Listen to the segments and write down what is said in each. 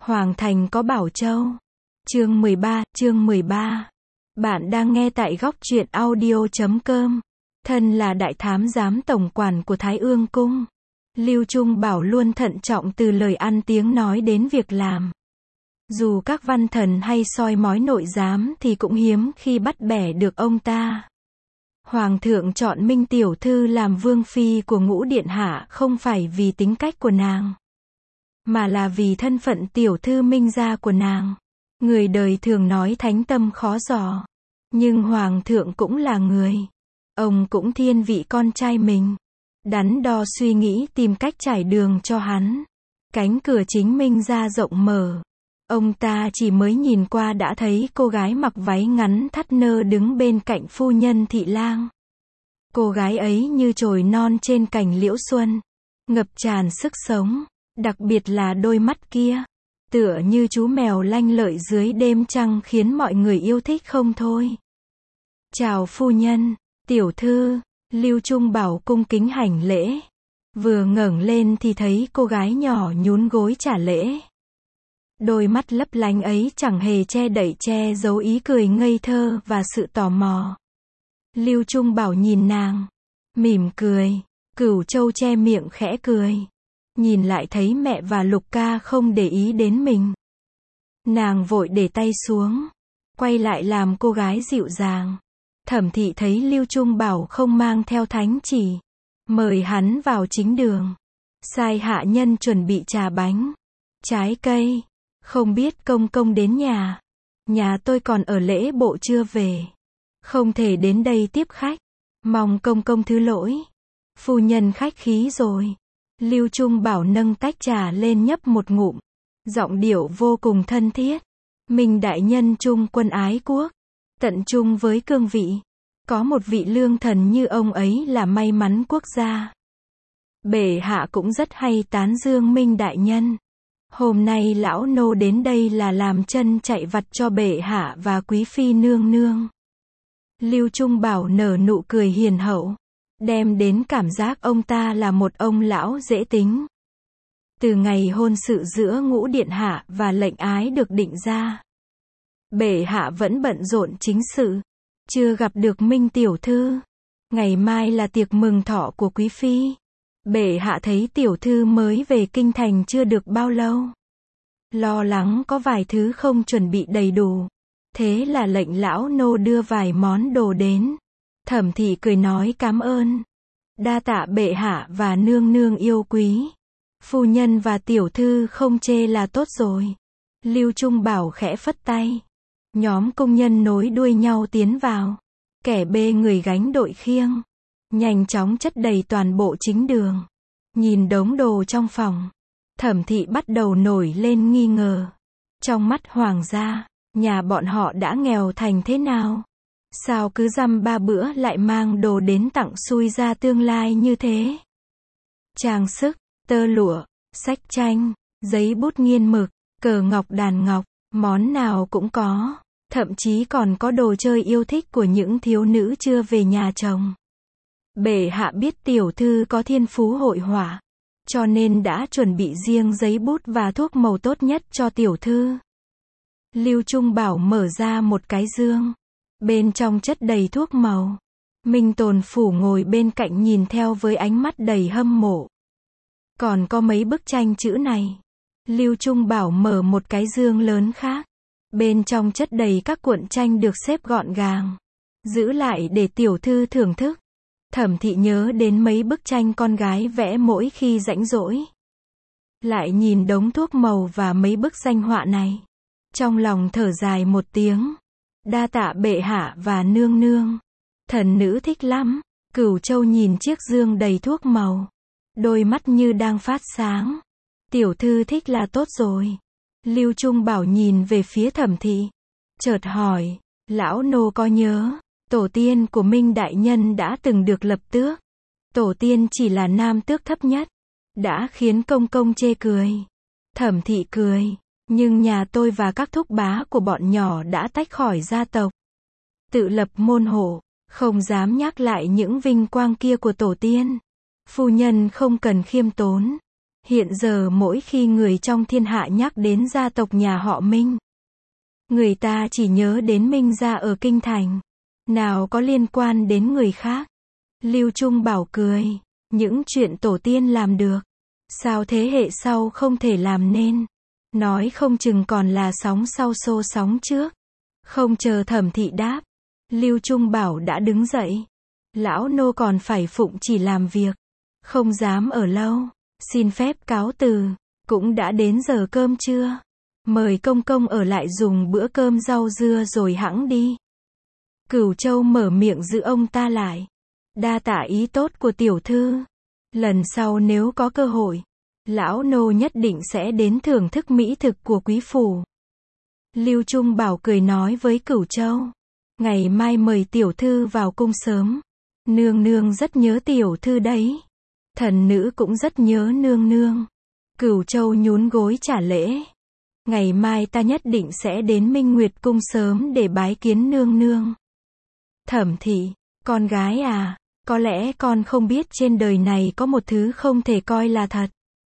Hoàng thành có Bảo Châu. Chương 13. Bạn đang nghe tại góc truyện audio.com. Thân là đại thám giám tổng quản của Thái Ương Cung, Lưu Trung Bảo luôn thận trọng từ lời ăn tiếng nói đến việc làm. Dù các văn thần hay soi mói nội giám thì cũng hiếm khi bắt bẻ được ông ta. Hoàng thượng chọn Minh tiểu thư làm vương phi của Ngũ điện hạ không phải vì tính cách của nàng, mà là vì thân phận tiểu thư Minh gia của nàng. Người đời thường nói thánh tâm khó dò, nhưng hoàng thượng cũng là người. Ông cũng thiên vị con trai mình, đắn đo suy nghĩ tìm cách trải đường cho hắn. Cánh cửa chính Minh gia rộng mở. Ông ta chỉ mới nhìn qua đã thấy cô gái mặc váy ngắn thắt nơ đứng bên cạnh phu nhân thị lang. Cô gái ấy như chồi non trên cành liễu xuân, ngập tràn sức sống, đặc biệt là đôi mắt kia, tựa như chú mèo lanh lợi dưới đêm trăng khiến mọi người yêu thích không thôi. Chào phu nhân, tiểu thư, Lưu Trung Bảo cung kính hành lễ. Vừa ngẩng lên thì thấy cô gái nhỏ nhún gối trả lễ. Đôi mắt lấp lánh ấy chẳng hề che giấu ý cười ngây thơ và sự tò mò. Lưu Trung Bảo nhìn nàng, mỉm cười. Cửu Châu che miệng khẽ cười. Nhìn lại thấy mẹ và Lục ca không để ý đến mình. Nàng vội để tay xuống, quay lại làm cô gái dịu dàng. Thẩm thị thấy Lưu Trung Bảo không mang theo thánh chỉ, mời hắn vào chính đường, sai hạ nhân chuẩn bị trà bánh, trái cây. Không biết công công đến nhà tôi còn ở lễ bộ chưa về, không thể đến đây tiếp khách, mong công công thứ lỗi. Phu nhân khách khí rồi. Lưu Trung Bảo nâng tách trà lên nhấp một ngụm, giọng điệu vô cùng thân thiết. Minh đại nhân trung quân ái quốc, tận trung với cương vị. Có một vị lương thần như ông ấy là may mắn quốc gia. Bệ hạ cũng rất hay tán dương Minh đại nhân. Hôm nay lão nô đến đây là làm chân chạy vặt cho bệ hạ và quý phi nương nương. Lưu Trung Bảo nở nụ cười hiền hậu, đem đến cảm giác ông ta là một ông lão dễ tính. Từ ngày hôn sự giữa Ngũ điện hạ và lệnh ái được định ra, bệ hạ vẫn bận rộn chính sự, chưa gặp được Minh tiểu thư. Ngày mai là tiệc mừng thọ của quý phi. Bệ hạ thấy tiểu thư mới về kinh thành chưa được bao lâu, lo lắng có vài thứ không chuẩn bị đầy đủ, thế là lệnh lão nô đưa vài món đồ đến. Thẩm thị cười nói cảm ơn. Đa tạ bệ hạ và nương nương yêu quý. Phu nhân và tiểu thư không chê là tốt rồi. Lưu Trung Bảo khẽ phất tay. Nhóm công nhân nối đuôi nhau tiến vào. Kẻ bê người gánh đội khiêng, nhanh chóng chất đầy toàn bộ chính đường. Nhìn đống đồ trong phòng, Thẩm thị bắt đầu nổi lên nghi ngờ. Trong mắt hoàng gia, nhà bọn họ đã nghèo thành thế nào? Sao cứ dăm ba bữa lại mang đồ đến tặng xui ra tương lai như thế? Trang sức, tơ lụa, sách tranh, giấy bút nghiên mực, cờ ngọc đàn ngọc, món nào cũng có. Thậm chí còn có đồ chơi yêu thích của những thiếu nữ chưa về nhà chồng. Bệ hạ biết tiểu thư có thiên phú hội họa, cho nên đã chuẩn bị riêng giấy bút và thuốc màu tốt nhất cho tiểu thư. Lưu Trung Bảo mở ra một cái dương, bên trong chất đầy thuốc màu. Minh Tồn Phủ ngồi bên cạnh nhìn theo với ánh mắt đầy hâm mộ. Còn có mấy bức tranh chữ này. Lưu Trung Bảo mở một cái dương lớn khác, bên trong chất đầy các cuộn tranh được xếp gọn gàng, giữ lại để tiểu thư thưởng thức. Thẩm thị nhớ đến mấy bức tranh con gái vẽ mỗi khi rảnh rỗi. Lại nhìn đống thuốc màu và mấy bức danh họa này, trong lòng thở dài một tiếng. Đa tạ bệ hạ và nương nương. Thần nữ thích lắm. Cửu Châu nhìn chiếc dương đầy thuốc màu, đôi mắt như đang phát sáng. Tiểu thư thích là tốt rồi. Lưu Trung Bảo nhìn về phía Thẩm thị, chợt hỏi, lão nô có nhớ, tổ tiên của Minh đại nhân đã từng được lập tước. Tổ tiên chỉ là nam tước thấp nhất, đã khiến công công chê cười. Thẩm thị cười, nhưng nhà tôi và các thúc bá của bọn nhỏ đã tách khỏi gia tộc, tự lập môn hộ, không dám nhắc lại những vinh quang kia của tổ tiên. Phu nhân không cần khiêm tốn. Hiện giờ mỗi khi người trong thiên hạ nhắc đến gia tộc nhà họ Minh, người ta chỉ nhớ đến Minh gia ở Kinh Thành, nào có liên quan đến người khác. Lưu Trung Bảo cười, những chuyện tổ tiên làm được, sao thế hệ sau không thể làm nên? Nói không chừng còn là sóng sau xô sóng trước. Không chờ Thẩm Thị đáp, Lưu Trung Bảo đã đứng dậy. Lão nô còn phải phụng chỉ làm việc, không dám ở lâu, xin phép cáo từ, cũng đã đến giờ cơm trưa. Mời công công ở lại dùng bữa cơm rau dưa rồi hẵng đi. Cửu Châu mở miệng giữ ông ta lại. Đa tạ ý tốt của tiểu thư. Lần sau nếu có cơ hội, lão nô nhất định sẽ đến thưởng thức mỹ thực của quý phủ. Lưu Trung Bảo cười nói với Cửu Châu, ngày mai mời tiểu thư vào cung sớm. Nương nương rất nhớ tiểu thư đấy. Thần nữ cũng rất nhớ nương nương. Cửu Châu nhún gối trả lễ. Ngày mai ta nhất định sẽ đến Minh Nguyệt cung sớm để bái kiến nương nương. Thẩm Thị, con gái à, có lẽ con không biết trên đời này có một thứ không thể coi là thật.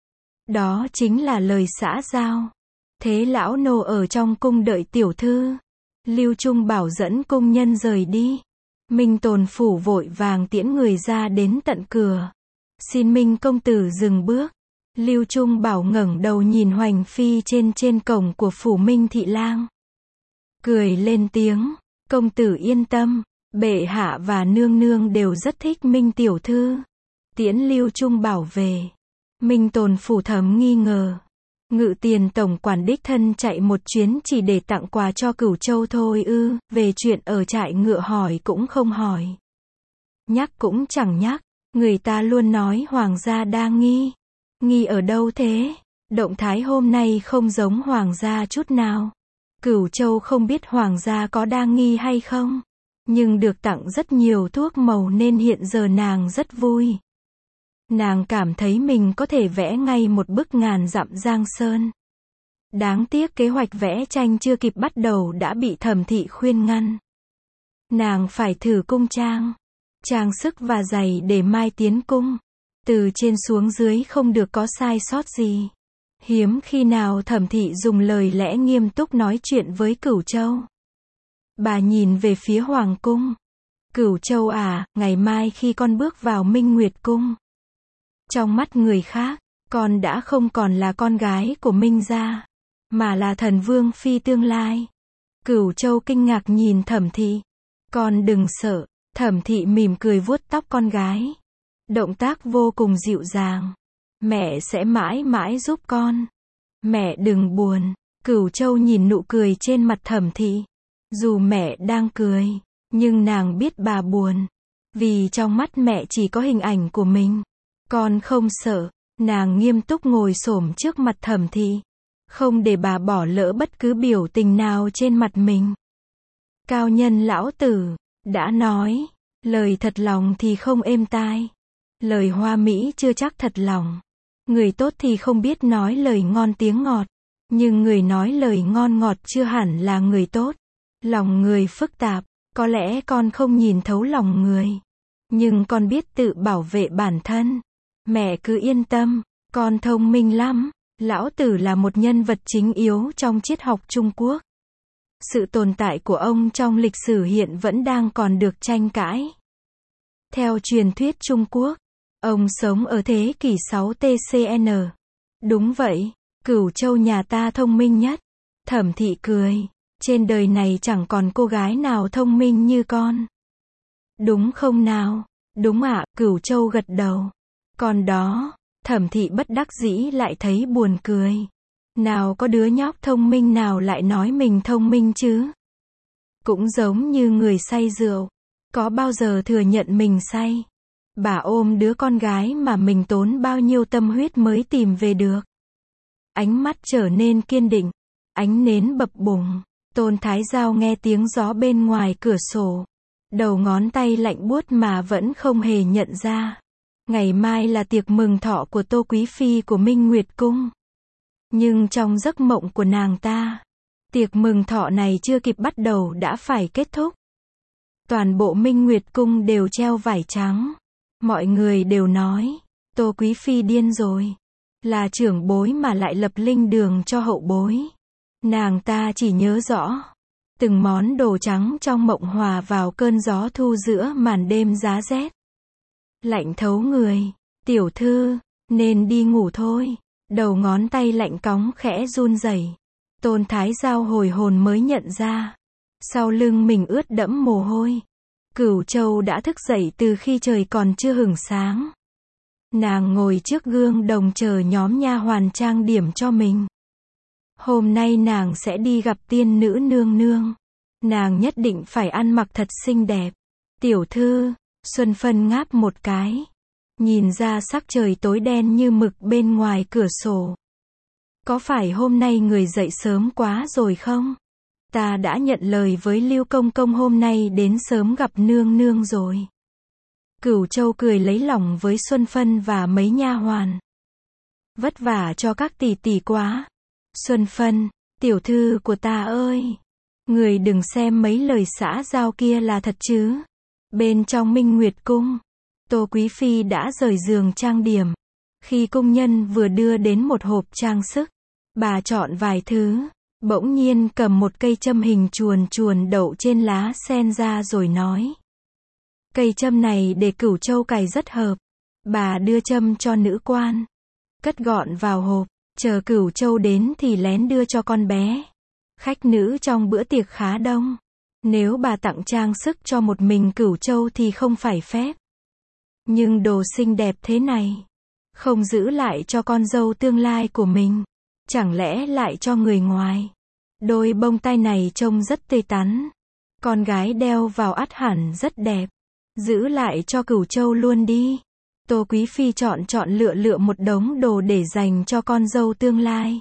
Đó chính là lời xã giao. Thế lão nô ở trong cung đợi tiểu thư. Lưu Trung Bảo dẫn cung nhân rời đi. Minh Tồn phủ vội vàng tiễn người ra đến tận cửa. Xin Minh công tử dừng bước. Lưu Trung Bảo ngẩng đầu nhìn Hoành Phi trên cổng của phủ Minh Thị Lang. Cười lên tiếng, công tử yên tâm, bệ hạ và nương nương đều rất thích Minh tiểu thư. Tiễn Lưu Trung Bảo về. Minh Tồn phủ thầm nghi ngờ. Ngự tiền tổng quản đích thân chạy một chuyến chỉ để tặng quà cho Cửu Châu thôi ư? Về chuyện ở trại ngựa hỏi cũng không hỏi. Nhắc cũng chẳng nhắc. Người ta luôn nói hoàng gia đa nghi. Nghi ở đâu thế? Động thái hôm nay không giống hoàng gia chút nào. Cửu Châu không biết hoàng gia có đa nghi hay không, nhưng được tặng rất nhiều thuốc màu nên hiện giờ nàng rất vui. Nàng cảm thấy mình có thể vẽ ngay một bức ngàn dặm giang sơn. Đáng tiếc kế hoạch vẽ tranh chưa kịp bắt đầu đã bị Thẩm Thị khuyên ngăn. Nàng phải thử cung trang, trang sức và giày để mai tiến cung. Từ trên xuống dưới không được có sai sót gì. Hiếm khi nào Thẩm Thị dùng lời lẽ nghiêm túc nói chuyện với Cửu Châu. Bà nhìn về phía Hoàng cung. Cửu Châu à, ngày mai khi con bước vào Minh Nguyệt cung, trong mắt người khác, con đã không còn là con gái của Minh gia, mà là thần vương phi tương lai. Cửu Châu kinh ngạc nhìn Thẩm Thị. Con đừng sợ. Thẩm Thị mỉm cười vuốt tóc con gái. Động tác vô cùng dịu dàng. Mẹ sẽ mãi mãi giúp con. Mẹ đừng buồn. Cửu Châu nhìn nụ cười trên mặt Thẩm Thị. Dù mẹ đang cười, nhưng nàng biết bà buồn. Vì trong mắt mẹ chỉ có hình ảnh của mình. Con không sợ. Nàng nghiêm túc ngồi xổm trước mặt Thẩm Thị. Không để bà bỏ lỡ bất cứ biểu tình nào trên mặt mình. Cao nhân lão tử đã nói, lời thật lòng thì không êm tai. Lời hoa mỹ chưa chắc thật lòng. Người tốt thì không biết nói lời ngon tiếng ngọt. Nhưng người nói lời ngon ngọt chưa hẳn là người tốt. Lòng người phức tạp, có lẽ con không nhìn thấu lòng người. Nhưng con biết tự bảo vệ bản thân. Mẹ cứ yên tâm, con thông minh lắm. Lão tử là một nhân vật chính yếu trong triết học Trung Quốc. Sự tồn tại của ông trong lịch sử hiện vẫn đang còn được tranh cãi. Theo truyền thuyết Trung Quốc, ông sống ở thế kỷ 6 TCN. Đúng vậy, Cửu Châu nhà ta thông minh nhất. Thẩm Thị cười. Trên đời này chẳng còn cô gái nào thông minh như con. Đúng không nào? Đúng ạ, Cửu Châu gật đầu. Còn đó, Thẩm Thị bất đắc dĩ lại thấy buồn cười. Nào có đứa nhóc thông minh nào lại nói mình thông minh chứ? Cũng giống như người say rượu. Có bao giờ thừa nhận mình say? Bà ôm đứa con gái mà mình tốn bao nhiêu tâm huyết mới tìm về được. Ánh mắt trở nên kiên định. Ánh nến bập bùng. Tôn Thái Giao nghe tiếng gió bên ngoài cửa sổ. Đầu ngón tay lạnh buốt mà vẫn không hề nhận ra. Ngày mai là tiệc mừng thọ của Tô Quý Phi của Minh Nguyệt Cung. Nhưng trong giấc mộng của nàng ta, tiệc mừng thọ này chưa kịp bắt đầu đã phải kết thúc. Toàn bộ Minh Nguyệt Cung đều treo vải trắng. Mọi người đều nói, Tô Quý Phi điên rồi. Là trưởng bối mà lại lập linh đường cho hậu bối. Nàng ta chỉ nhớ rõ. Từng món đồ trắng trong mộng hòa vào cơn gió thu giữa màn đêm giá rét. Lạnh thấu người. Tiểu thư, nên đi ngủ thôi. Đầu ngón tay lạnh cóng khẽ run rẩy. Tôn Thái Giao hồi hồn mới nhận ra. Sau lưng mình ướt đẫm mồ hôi. Cửu Châu đã thức dậy từ khi trời còn chưa hửng sáng. Nàng ngồi trước gương đồng chờ nhóm nha hoàn trang điểm cho mình. Hôm nay nàng sẽ đi gặp tiên nữ nương nương. Nàng nhất định phải ăn mặc thật xinh đẹp. Tiểu thư, Xuân Phân ngáp một cái. Nhìn ra sắc trời tối đen như mực bên ngoài cửa sổ. Có phải hôm nay người dậy sớm quá rồi không? Ta đã nhận lời với Lưu Công Công hôm nay đến sớm gặp nương nương rồi. Cửu Châu cười lấy lòng với Xuân Phân và mấy nha hoàn. Vất vả cho các tỷ tỷ quá. Xuân Phân, tiểu thư của ta ơi. Người đừng xem mấy lời xã giao kia là thật chứ. Bên trong Minh Nguyệt Cung, Tô Quý Phi đã rời giường trang điểm. Khi công nhân vừa đưa đến một hộp trang sức, bà chọn vài thứ, bỗng nhiên cầm một cây châm hình chuồn chuồn đậu trên lá sen ra rồi nói. Cây châm này để Cửu Châu cài rất hợp. Bà đưa châm cho nữ quan, cất gọn vào hộp, chờ Cửu Châu đến thì lén đưa cho con bé. Khách nữ trong bữa tiệc khá đông. Nếu bà tặng trang sức cho một mình Cửu Châu thì không phải phép. Nhưng đồ xinh đẹp thế này, không giữ lại cho con dâu tương lai của mình, chẳng lẽ lại cho người ngoài. Đôi bông tai này trông rất tươi tắn. Con gái đeo vào ắt hẳn rất đẹp. Giữ lại cho Cửu Châu luôn đi. Tô Quý Phi chọn lựa một đống đồ để dành cho con dâu tương lai.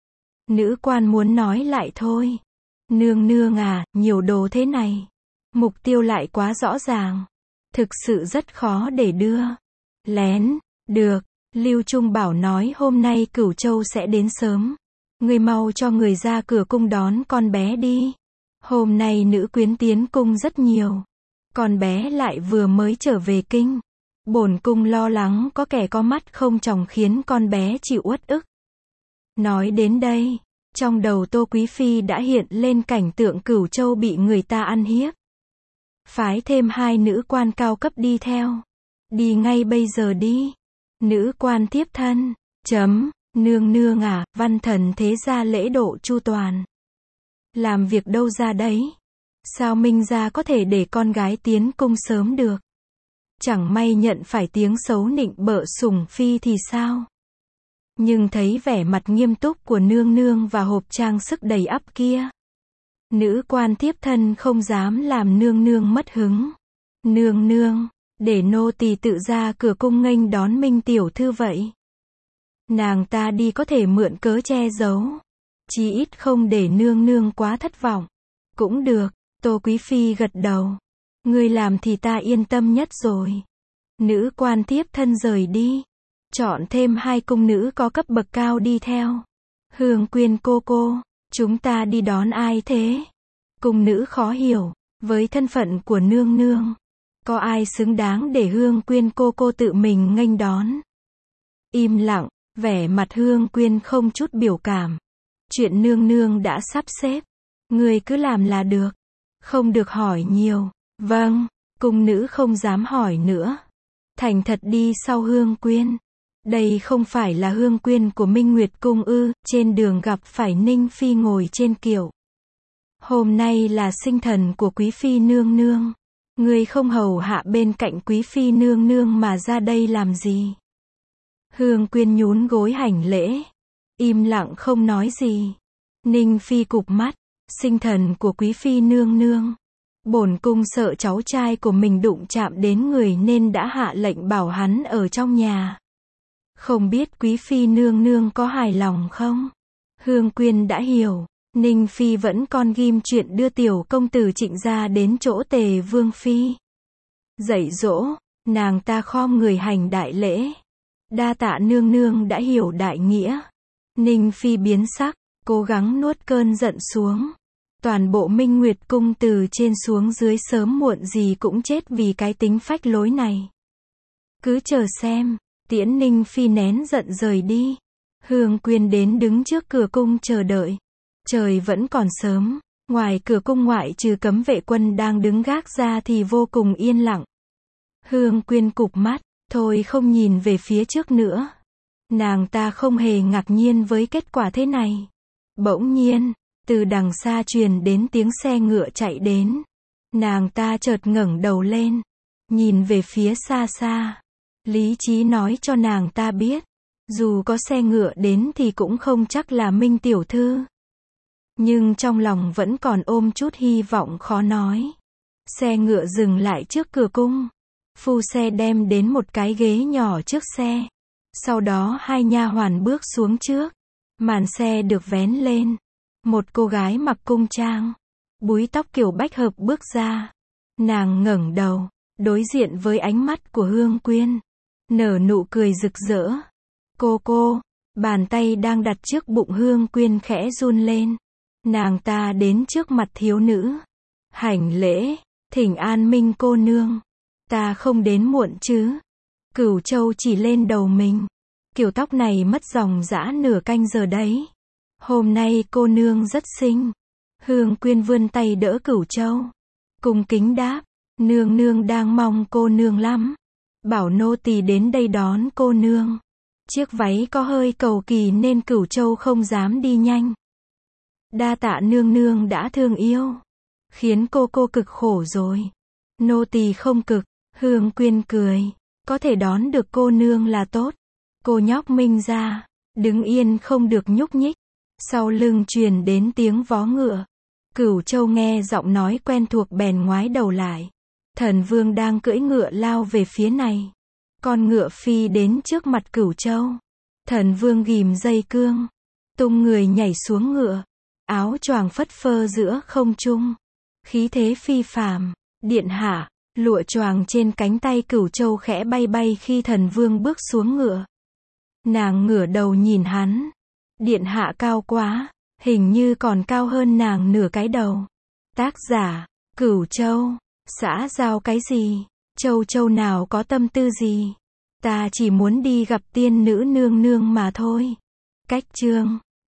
Nữ quan muốn nói lại thôi. Nương nương à, nhiều đồ thế này. Mục tiêu lại quá rõ ràng. Thực sự rất khó để đưa. Lén, được. Lưu Trung Bảo nói hôm nay Cửu Châu sẽ đến sớm. Người mau cho người ra cửa cung đón con bé đi. Hôm nay nữ quyến tiến cung rất nhiều. Con bé lại vừa mới trở về kinh. Bổn cung lo lắng có kẻ có mắt không tròng khiến con bé chịu uất ức. Nói đến đây, trong đầu Tô Quý Phi đã hiện lên cảnh tượng Cửu Châu bị người ta ăn hiếp. Phái thêm 2 nữ quan cao cấp đi theo. Đi ngay bây giờ đi. Nữ quan tiếp thân. Nương nương à, văn thần thế gia lễ độ chu toàn. Làm việc đâu ra đấy. Sao Minh gia có thể để con gái tiến cung sớm được? Chẳng may nhận phải tiếng xấu nịnh bợ sủng phi thì sao? Nhưng thấy vẻ mặt nghiêm túc của nương nương và hộp trang sức đầy ắp kia. Nữ quan tiếp thân không dám làm nương nương mất hứng. Nương nương, để nô tỳ tự ra cửa cung nghênh đón Minh tiểu thư vậy. Nàng ta đi có thể mượn cớ che giấu. Chí ít không để nương nương quá thất vọng. Cũng được, Tô Quý Phi gật đầu. Ngươi làm thì ta yên tâm nhất rồi. Nữ quan tiếp thân rời đi. Chọn thêm 2 cung nữ có cấp bậc cao đi theo. Hương Quyên cô, chúng ta đi đón ai thế? Cung nữ khó hiểu, với thân phận của nương nương. Có ai xứng đáng để Hương Quyên cô tự mình nghênh đón? Im lặng, vẻ mặt Hương Quyên không chút biểu cảm. Chuyện nương nương đã sắp xếp. Người cứ làm là được. Không được hỏi nhiều. Vâng, cung nữ không dám hỏi nữa. Thành thật đi sau Hương Quyên. Đây không phải là Hương Quyên của Minh Nguyệt Cung ư? Trên đường gặp phải Ninh Phi ngồi trên kiệu. Hôm nay là sinh thần của Quý Phi nương nương. Người không hầu hạ bên cạnh Quý Phi nương nương mà ra đây làm gì? Hương Quyên nhún gối hành lễ. Im lặng không nói gì. Ninh Phi cụp mắt. Sinh thần của Quý Phi nương nương. Bổn cung sợ cháu trai của mình đụng chạm đến người nên đã hạ lệnh bảo hắn ở trong nhà. Không biết Quý Phi nương nương có hài lòng không? Hương Quyên đã hiểu. Ninh Phi vẫn còn ghim chuyện đưa tiểu công tử Trịnh gia đến chỗ Tề Vương Phi. Dạy dỗ, nàng ta khom người hành đại lễ. Đa tạ nương nương đã hiểu đại nghĩa. Ninh Phi biến sắc, cố gắng nuốt cơn giận xuống. Toàn bộ Minh Nguyệt Cung từ trên xuống dưới sớm muộn gì cũng chết vì cái tính phách lối này. Cứ chờ xem. Tiễn Ninh Phi nén giận rời đi. Hương Quyên đến đứng trước cửa cung chờ đợi. Trời vẫn còn sớm, ngoài cửa cung ngoại trừ cấm vệ quân đang đứng gác ra thì vô cùng yên lặng. Hương Quyên cụp mắt, thôi không nhìn về phía trước nữa. Nàng ta không hề ngạc nhiên với kết quả thế này. Bỗng nhiên, từ đằng xa truyền đến tiếng xe ngựa chạy đến. Nàng ta chợt ngẩng đầu lên, nhìn về phía xa xa. Lý trí nói cho nàng ta biết, dù có xe ngựa đến thì cũng không chắc là Minh tiểu thư. Nhưng trong lòng vẫn còn ôm chút hy vọng khó nói. Xe ngựa dừng lại trước cửa cung. Phu xe đem đến một cái ghế nhỏ trước xe. Sau đó hai nha hoàn bước xuống trước. Màn xe được vén lên. Một cô gái mặc cung trang, búi tóc kiểu bách hợp bước ra. Nàng ngẩng đầu, đối diện với ánh mắt của Hương Quyên, nở nụ cười rực rỡ. Cô, bàn tay đang đặt trước bụng Hương Quyên khẽ run lên. Nàng ta đến trước mặt thiếu nữ, hành lễ, thỉnh an Minh cô nương. Ta không đến muộn chứ? Cửu châu chỉ lên đầu mình. Kiểu tóc này mất dòng dã nửa canh giờ đấy. Hôm nay cô nương rất xinh. Hương Quyên vươn tay đỡ Cửu châu, cung kính đáp, nương nương đang mong cô nương lắm. Bảo nô tỳ đến đây đón cô nương. Chiếc váy có hơi cầu kỳ nên Cửu châu không dám đi nhanh. Đa tạ nương nương đã thương yêu. Khiến cô cực khổ rồi. Nô tỳ không cực. Hương Quyên cười. Có thể đón được cô nương là tốt. Cô nhóc Minh ra, đứng yên không được nhúc nhích. Sau lưng truyền đến tiếng vó ngựa. Cửu châu nghe giọng nói quen thuộc bèn ngoái đầu lại. Thần vương đang cưỡi ngựa lao về phía này. Con ngựa phi đến trước mặt Cửu châu. Thần vương ghìm dây cương, tung người nhảy xuống ngựa. Áo choàng phất phơ giữa không trung, khí thế phi phàm. Điện hạ, lụa choàng trên cánh tay Cửu châu khẽ bay bay khi thần vương bước xuống ngựa. Nàng ngửa đầu nhìn hắn. Điện hạ cao quá, hình như còn cao hơn nàng nửa cái đầu. Tác giả, Cửu châu. Xã giao cái gì? Châu nào có tâm tư gì? Ta chỉ muốn đi gặp tiên nữ nương nương mà thôi. Cách chương